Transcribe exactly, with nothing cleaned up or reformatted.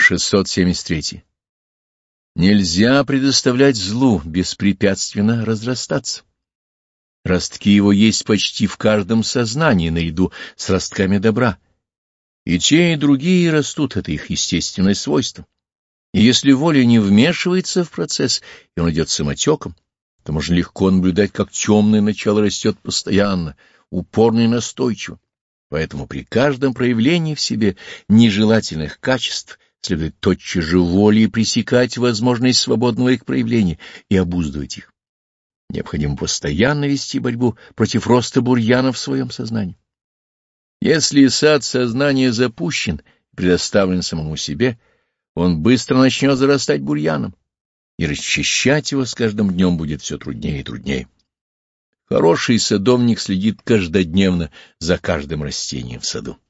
шестьсот семьдесят три. Нельзя предоставлять злу беспрепятственно разрастаться. Ростки его есть почти в каждом сознании, наряду с ростками добра. И те, и другие растут, это их естественное свойство. И если воля не вмешивается в процесс, и он идет самотеком, то можно легко наблюдать, как темное начало растет постоянно, упорно и настойчиво. Поэтому при каждом проявлении в себе нежелательных качеств следует тотчас же волей пресекать возможность свободного их проявления и обуздывать их. Необходимо постоянно вести борьбу против роста бурьяна в своем сознании. Если сад сознания запущен и предоставлен самому себе, он быстро начнет зарастать бурьяном, и расчищать его с каждым днем будет все труднее и труднее. Хороший садовник следит каждодневно за каждым растением в саду.